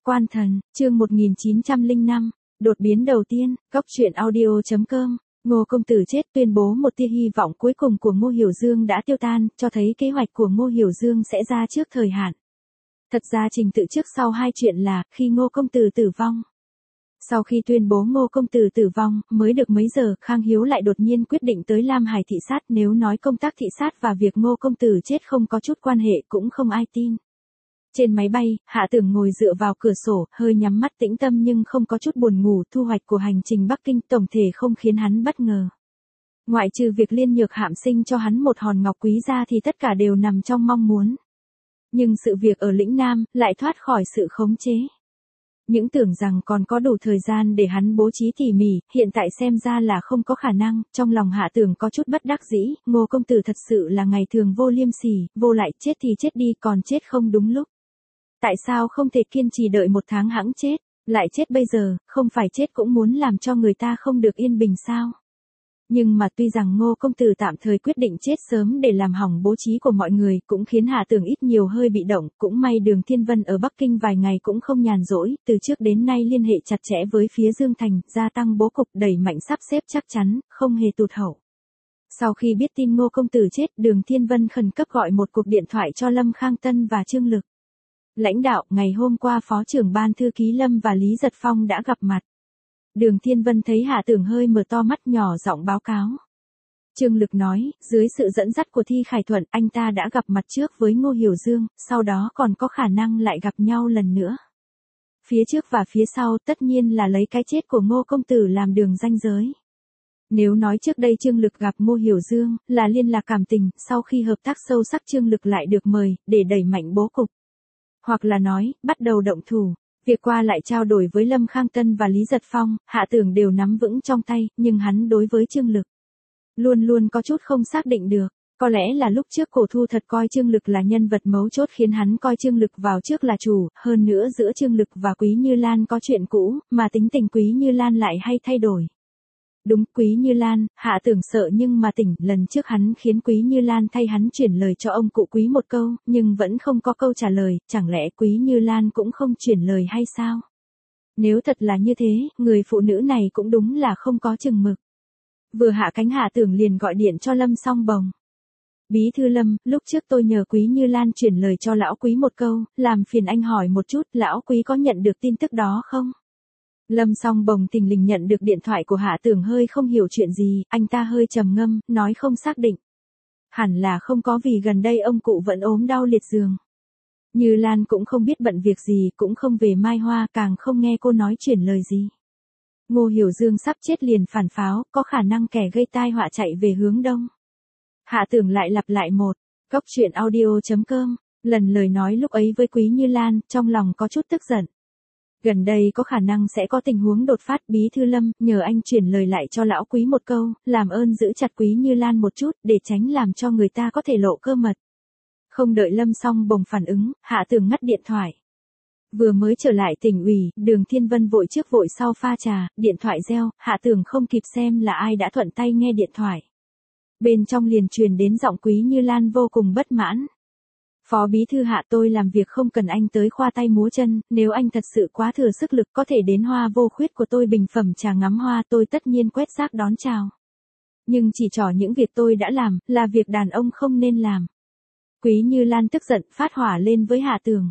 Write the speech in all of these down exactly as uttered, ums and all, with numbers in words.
Quan Thần, chương một nghìn chín trăm lẻ năm, đột biến đầu tiên, góc truyện audio.com. Ngô công tử chết, tuyên bố một tia hy vọng cuối cùng của Ngô Hiểu Dương đã tiêu tan, cho thấy kế hoạch của Ngô Hiểu Dương sẽ ra trước thời hạn. Thật ra trình tự trước sau hai chuyện là, khi Ngô công tử tử vong. Sau khi tuyên bố Ngô công tử tử vong, mới được mấy giờ, Khang Hiếu lại đột nhiên quyết định tới Lam Hải thị sát, nếu nói công tác thị sát và việc Ngô công tử chết không có chút quan hệ cũng không ai tin. Trên máy bay, Hạ Tưởng ngồi dựa vào cửa sổ, hơi nhắm mắt tĩnh tâm nhưng không có chút buồn ngủ, thu hoạch của hành trình Bắc Kinh tổng thể không khiến hắn bất ngờ. Ngoại trừ việc Liên Nhược Hạm sinh cho hắn một hòn ngọc quý ra thì tất cả đều nằm trong mong muốn. Nhưng sự việc ở lĩnh Nam, lại thoát khỏi sự khống chế. Những tưởng rằng còn có đủ thời gian để hắn bố trí tỉ mỉ, hiện tại xem ra là không có khả năng, trong lòng Hạ Tưởng có chút bất đắc dĩ, Ngô công tử thật sự là ngày thường vô liêm sỉ, vô lại, chết thì chết đi, còn chết không đúng lúc. Tại sao không thể kiên trì đợi một tháng hẵng chết, lại chết bây giờ, không phải chết cũng muốn làm cho người ta không được yên bình sao? Nhưng mà tuy rằng Ngô công tử tạm thời quyết định chết sớm để làm hỏng bố trí của mọi người, cũng khiến Hạ Tưởng ít nhiều hơi bị động, cũng may Đường Thiên Vân ở Bắc Kinh vài ngày cũng không nhàn rỗi, từ trước đến nay liên hệ chặt chẽ với phía Dương Thành, gia tăng bố cục, đẩy mạnh sắp xếp chắc chắn, không hề tụt hậu. Sau khi biết tin Ngô công tử chết, Đường Thiên Vân khẩn cấp gọi một cuộc điện thoại cho Lâm Khang Tân và Trương Lực. Lãnh đạo, ngày hôm qua Phó trưởng ban thư ký Lâm và Lý Giật Phong đã gặp mặt. Đường Thiên Vân thấy Hạ Tưởng hơi mở to mắt, nhỏ giọng báo cáo. Trương Lực nói, dưới sự dẫn dắt của Thi Khải Thuận, anh ta đã gặp mặt trước với Ngô Hiểu Dương, sau đó còn có khả năng lại gặp nhau lần nữa. Phía trước và phía sau tất nhiên là lấy cái chết của Ngô công tử làm đường ranh giới. Nếu nói trước đây Trương Lực gặp Ngô Hiểu Dương, là liên lạc cảm tình, sau khi hợp tác sâu sắc Trương Lực lại được mời, để đẩy mạnh bố cục. Hoặc là nói, bắt đầu động thủ. Việc qua lại trao đổi với Lâm Khang Tân và Lý Giật Phong, Hạ Tưởng đều nắm vững trong tay, nhưng hắn đối với Trương Lực luôn luôn có chút không xác định được. Có lẽ là lúc trước Cổ Thu thật coi Trương Lực là nhân vật mấu chốt khiến hắn coi Trương Lực vào trước là chủ, hơn nữa giữa Trương Lực và Quý Như Lan có chuyện cũ, mà tính tình Quý Như Lan lại hay thay đổi. Đúng, Quý Như Lan, Hạ Tưởng sợ nhưng mà tỉnh, lần trước hắn khiến Quý Như Lan thay hắn chuyển lời cho ông cụ Quý một câu, nhưng vẫn không có câu trả lời, chẳng lẽ Quý Như Lan cũng không chuyển lời hay sao? Nếu thật là như thế, người phụ nữ này cũng đúng là không có chừng mực. Vừa hạ cánh Hạ Tưởng liền gọi điện cho Lâm Song Bồng. Bí thư Lâm, lúc trước tôi nhờ Quý Như Lan chuyển lời cho lão Quý một câu, làm phiền anh hỏi một chút, lão Quý có nhận được tin tức đó không? Lâm Song Bồng thình lình nhận được điện thoại của Hạ Tưởng hơi không hiểu chuyện gì, anh ta hơi trầm ngâm, nói không xác định. Hẳn là không có vì gần đây ông cụ vẫn ốm đau liệt giường. Như Lan cũng không biết bận việc gì, cũng không về Mai Hoa, càng không nghe cô nói chuyển lời gì. Ngô Hiểu Dương sắp chết liền phản pháo, có khả năng kẻ gây tai họa chạy về hướng đông. Hạ Tưởng lại lặp lại một, góc truyện audio.com, lần lời nói lúc ấy với Quý Như Lan, trong lòng có chút tức giận. Gần đây có khả năng sẽ có tình huống đột phát, Bí thư Lâm, nhờ anh chuyển lời lại cho lão Quý một câu, làm ơn giữ chặt Quý Như Lan một chút, để tránh làm cho người ta có thể lộ cơ mật. Không đợi Lâm Song Bồng phản ứng, Hạ Tưởng ngắt điện thoại. Vừa mới trở lại tỉnh ủy, Đường Thiên Vân vội trước vội sau pha trà, điện thoại reo, Hạ Tưởng không kịp xem là ai đã thuận tay nghe điện thoại. Bên trong liền truyền đến giọng Quý Như Lan vô cùng bất mãn. Phó bí thư Hạ, tôi làm việc không cần anh tới khoa tay múa chân, nếu anh thật sự quá thừa sức lực có thể đến Hoa Vô Khuyết của tôi bình phẩm trà ngắm hoa, tôi tất nhiên quét rác đón chào. Nhưng chỉ trỏ những việc tôi đã làm, là việc đàn ông không nên làm. Quý Như Lan tức giận, phát hỏa lên với Hạ Tưởng.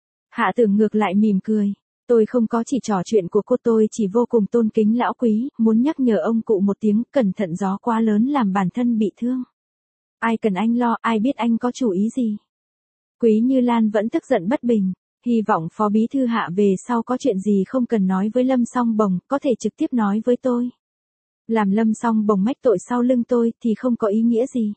Hạ Tưởng ngược lại mỉm cười. Tôi không có chỉ trỏ chuyện của cô, tôi chỉ vô cùng tôn kính lão Quý, muốn nhắc nhở ông cụ một tiếng, cẩn thận gió quá lớn làm bản thân bị thương. Ai cần anh lo, ai biết anh có chủ ý gì. Quý Như Lan vẫn tức giận bất bình, hy vọng Phó bí thư Hạ về sau có chuyện gì không cần nói với Lâm Song Bồng, có thể trực tiếp nói với tôi. Làm Lâm Song Bồng mách tội sau lưng tôi thì không có ý nghĩa gì.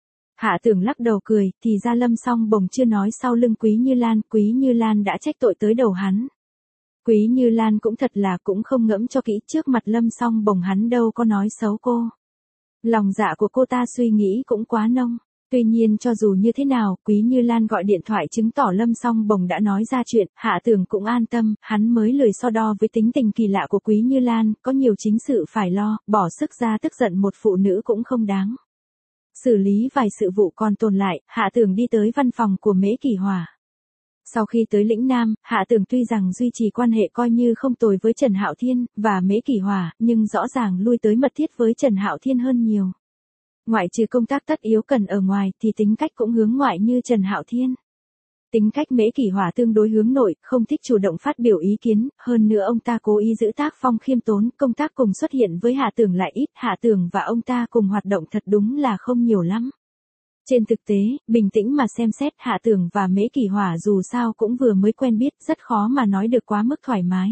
Hạ Tưởng lắc đầu cười, thì ra Lâm Song Bồng chưa nói sau lưng Quý Như Lan, Quý Như Lan đã trách tội tới đầu hắn. Quý Như Lan cũng thật là cũng không ngẫm cho kỹ, trước mặt Lâm Song Bồng hắn đâu có nói xấu cô. Lòng dạ của cô ta suy nghĩ cũng quá nông. Tuy nhiên cho dù như thế nào, Quý Như Lan gọi điện thoại chứng tỏ Lâm Song Bồng đã nói ra chuyện, Hạ Tưởng cũng an tâm, hắn mới lười so đo với tính tình kỳ lạ của Quý Như Lan, có nhiều chính sự phải lo, bỏ sức ra tức giận một phụ nữ cũng không đáng. Xử lý vài sự vụ còn tồn lại, Hạ Tưởng đi tới văn phòng của Mễ Kỳ Hòa. Sau khi tới lĩnh Nam, Hạ Tường tuy rằng duy trì quan hệ coi như không tồi với Trần Hạo Thiên và Mễ Kỷ Hỏa, nhưng rõ ràng lui tới mật thiết với Trần Hạo Thiên hơn nhiều. Ngoại trừ công tác tất yếu cần ở ngoài thì tính cách cũng hướng ngoại như Trần Hạo Thiên. Tính cách Mễ Kỷ Hỏa tương đối hướng nội, không thích chủ động phát biểu ý kiến, hơn nữa ông ta cố ý giữ tác phong khiêm tốn, công tác cùng xuất hiện với Hạ Tường lại ít, Hạ Tường và ông ta cùng hoạt động thật đúng là không nhiều lắm. Trên thực tế, bình tĩnh mà xem xét Hạ Tường và Mễ Kỷ Hỏa dù sao cũng vừa mới quen biết, rất khó mà nói được quá mức thoải mái.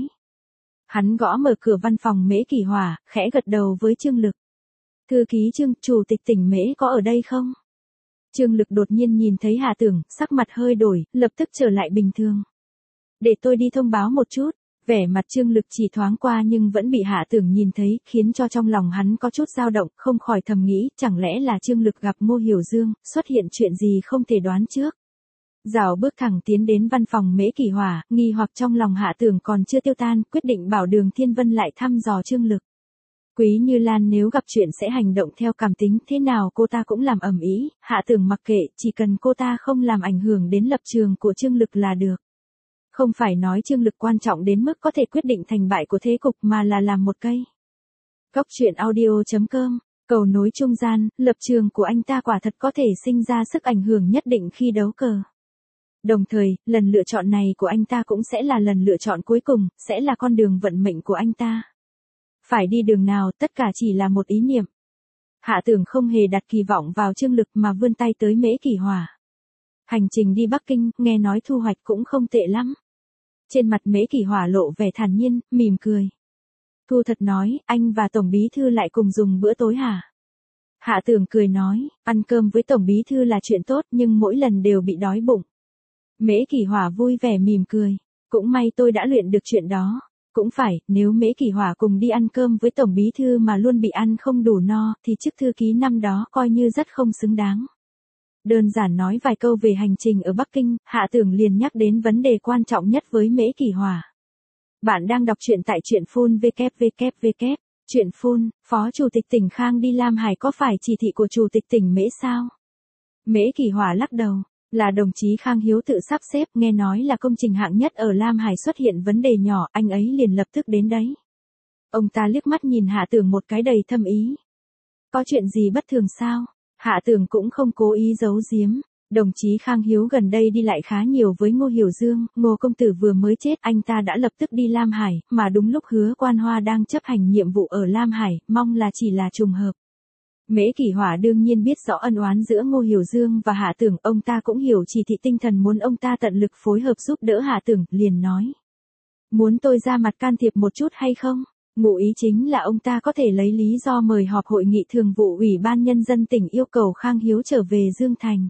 Hắn gõ mở cửa văn phòng Mễ Kỷ Hỏa, khẽ gật đầu với Trương Lực. Thư ký Trương, chủ tịch tỉnh Mễ có ở đây không? Trương Lực đột nhiên nhìn thấy Hạ Tường, sắc mặt hơi đổi, lập tức trở lại bình thường. Để tôi đi thông báo một chút. Vẻ mặt Trương Lực chỉ thoáng qua nhưng vẫn bị Hạ Tường nhìn thấy, khiến cho trong lòng hắn có chút dao động, không khỏi thầm nghĩ, chẳng lẽ là Trương Lực gặp Ngô Hiểu Dương, xuất hiện chuyện gì không thể đoán trước. Rảo bước thẳng tiến đến văn phòng Mễ Kỷ Hỏa, nghi hoặc trong lòng Hạ Tường còn chưa tiêu tan, quyết định bảo Đường Thiên Vân lại thăm dò Trương Lực. Quý Như Lan nếu gặp chuyện sẽ hành động theo cảm tính, thế nào cô ta cũng làm ầm ĩ, Hạ Tường mặc kệ, chỉ cần cô ta không làm ảnh hưởng đến lập trường của Trương Lực là được. Không phải nói Trương Lực quan trọng đến mức có thể quyết định thành bại của thế cục mà là làm một cây. Góc truyện audio chấm com, cầu nối trung gian, lập trường của anh ta quả thật có thể sinh ra sức ảnh hưởng nhất định khi đấu cờ. Đồng thời, lần lựa chọn này của anh ta cũng sẽ là lần lựa chọn cuối cùng, sẽ là con đường vận mệnh của anh ta. Phải đi đường nào, tất cả chỉ là một ý niệm. Hạ Tường không hề đặt kỳ vọng vào Trương Lực mà vươn tay tới Mễ Kỷ Hỏa. Hành trình đi Bắc Kinh, nghe nói thu hoạch cũng không tệ lắm. Trên mặt Mễ Kỷ Hỏa lộ vẻ thản nhiên, mỉm cười. Thu thật nói, anh và Tổng Bí Thư lại cùng dùng bữa tối hả? Hạ Tường cười nói, ăn cơm với Tổng Bí Thư là chuyện tốt nhưng mỗi lần đều bị đói bụng. Mễ Kỷ Hỏa vui vẻ mỉm cười. Cũng may tôi đã luyện được chuyện đó. Cũng phải, nếu Mễ Kỷ Hỏa cùng đi ăn cơm với Tổng Bí Thư mà luôn bị ăn không đủ no thì chức thư ký năm đó coi như rất không xứng đáng. Đơn giản nói vài câu về hành trình ở Bắc Kinh, Hạ Tường liền nhắc đến vấn đề quan trọng nhất với Mễ Kỷ Hỏa. Bạn đang đọc truyện tại truyện phun vê vê vê vê. Truyện phun, Phó Chủ tịch tỉnh Khang đi Lam Hải có phải chỉ thị của Chủ tịch tỉnh Mễ sao? Mễ Kỷ Hỏa lắc đầu, là đồng chí Khang Hiếu tự sắp xếp, nghe nói là công trình hạng nhất ở Lam Hải xuất hiện vấn đề nhỏ, anh ấy liền lập tức đến đấy. Ông ta liếc mắt nhìn Hạ Tường một cái đầy thâm ý. Có chuyện gì bất thường sao? Hạ Tường cũng không cố ý giấu giếm. Đồng chí Khang Hiếu gần đây đi lại khá nhiều với Ngô Hiểu Dương, Ngô công tử vừa mới chết, anh ta đã lập tức đi Lam Hải, mà đúng lúc Hứa Quan Hoa đang chấp hành nhiệm vụ ở Lam Hải, mong là chỉ là trùng hợp. Mễ Kỷ Hỏa đương nhiên biết rõ ân oán giữa Ngô Hiểu Dương và Hạ Tường, ông ta cũng hiểu chỉ thị tinh thần muốn ông ta tận lực phối hợp giúp đỡ Hạ Tường, liền nói. Muốn tôi ra mặt can thiệp một chút hay không? Ngụ ý chính là ông ta có thể lấy lý do mời họp hội nghị thường vụ Ủy ban Nhân dân tỉnh yêu cầu Khang Hiếu trở về Dương Thành.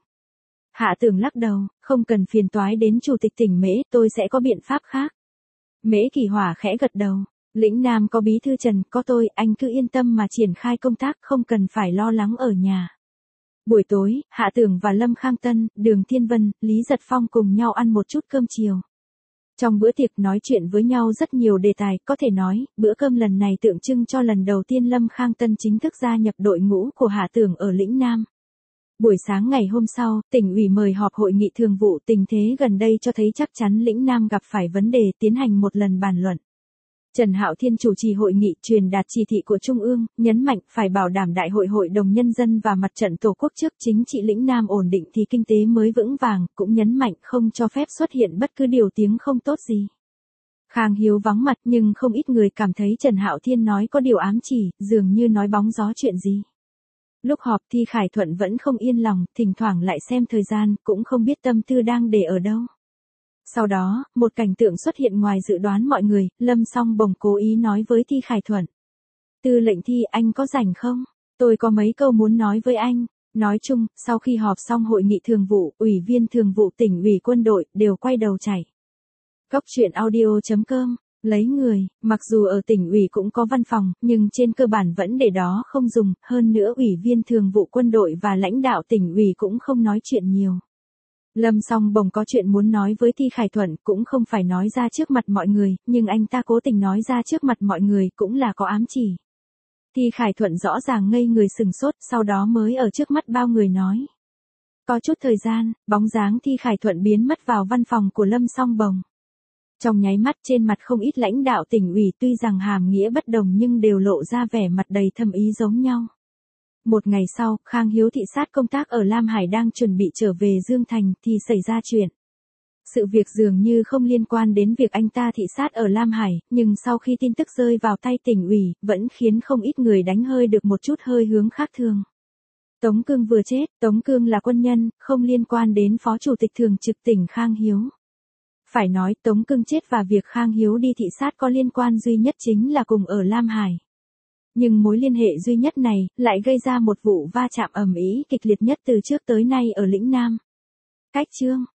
Hạ Tường lắc đầu, không cần phiền toái đến Chủ tịch tỉnh Mễ, tôi sẽ có biện pháp khác. Mễ Kỷ Hỏa khẽ gật đầu, lĩnh Nam có Bí thư Trần, có tôi, anh cứ yên tâm mà triển khai công tác, không cần phải lo lắng ở nhà. Buổi tối, Hạ Tường và Lâm Khang Tân, Đường Thiên Vân, Lý Giật Phong cùng nhau ăn một chút cơm chiều. Trong bữa tiệc nói chuyện với nhau rất nhiều đề tài, có thể nói, bữa cơm lần này tượng trưng cho lần đầu tiên Lâm Khang Tân chính thức gia nhập đội ngũ của Hạ Tường ở lĩnh Nam. Buổi sáng ngày hôm sau, tỉnh ủy mời họp hội nghị thường vụ, tình thế gần đây cho thấy chắc chắn lĩnh Nam gặp phải vấn đề, tiến hành một lần bàn luận. Trần Hạo Thiên chủ trì hội nghị, truyền đạt chỉ thị của Trung ương, nhấn mạnh phải bảo đảm đại hội hội đồng nhân dân và mặt trận tổ quốc trước chính trị lĩnh Nam ổn định thì kinh tế mới vững vàng, cũng nhấn mạnh không cho phép xuất hiện bất cứ điều tiếng không tốt gì. Khang Hiếu vắng mặt nhưng không ít người cảm thấy Trần Hạo Thiên nói có điều ám chỉ, dường như nói bóng gió chuyện gì. Lúc họp Thi Khải Thuận vẫn không yên lòng, thỉnh thoảng lại xem thời gian, cũng không biết tâm tư đang để ở đâu. Sau đó, một cảnh tượng xuất hiện ngoài dự đoán mọi người, Lâm Song Bồng cố ý nói với Thi Khải Thuận. Tư lệnh Thi, anh có rảnh không? Tôi có mấy câu muốn nói với anh. Nói chung, sau khi họp xong hội nghị thường vụ, ủy viên thường vụ tỉnh ủy quân đội, đều quay đầu chạy. Góc truyện audio chấm com, lấy người, mặc dù ở tỉnh ủy cũng có văn phòng, nhưng trên cơ bản vẫn để đó không dùng, hơn nữa ủy viên thường vụ quân đội và lãnh đạo tỉnh ủy cũng không nói chuyện nhiều. Lâm Song Bồng có chuyện muốn nói với Thi Khải Thuận, cũng không phải nói ra trước mặt mọi người, nhưng anh ta cố tình nói ra trước mặt mọi người cũng là có ám chỉ. Thi Khải Thuận rõ ràng ngây người sừng sốt, sau đó mới ở trước mắt bao người nói. Có chút thời gian, bóng dáng Thi Khải Thuận biến mất vào văn phòng của Lâm Song Bồng. Trong nháy mắt trên mặt không ít lãnh đạo tỉnh ủy tuy rằng hàm nghĩa bất đồng nhưng đều lộ ra vẻ mặt đầy thâm ý giống nhau. Một ngày sau, Khang Hiếu thị sát công tác ở Lam Hải đang chuẩn bị trở về Dương Thành thì xảy ra chuyện. Sự việc dường như không liên quan đến việc anh ta thị sát ở Lam Hải, nhưng sau khi tin tức rơi vào tay tỉnh ủy, vẫn khiến không ít người đánh hơi được một chút hơi hướng khác thường. Tống Cương vừa chết, Tống Cương là quân nhân, không liên quan đến Phó Chủ tịch Thường trực tỉnh Khang Hiếu. Phải nói Tống Cương chết và việc Khang Hiếu đi thị sát có liên quan duy nhất chính là cùng ở Lam Hải. Nhưng mối liên hệ duy nhất này lại gây ra một vụ va chạm ầm ĩ kịch liệt nhất từ trước tới nay ở lĩnh Nam. Cách chương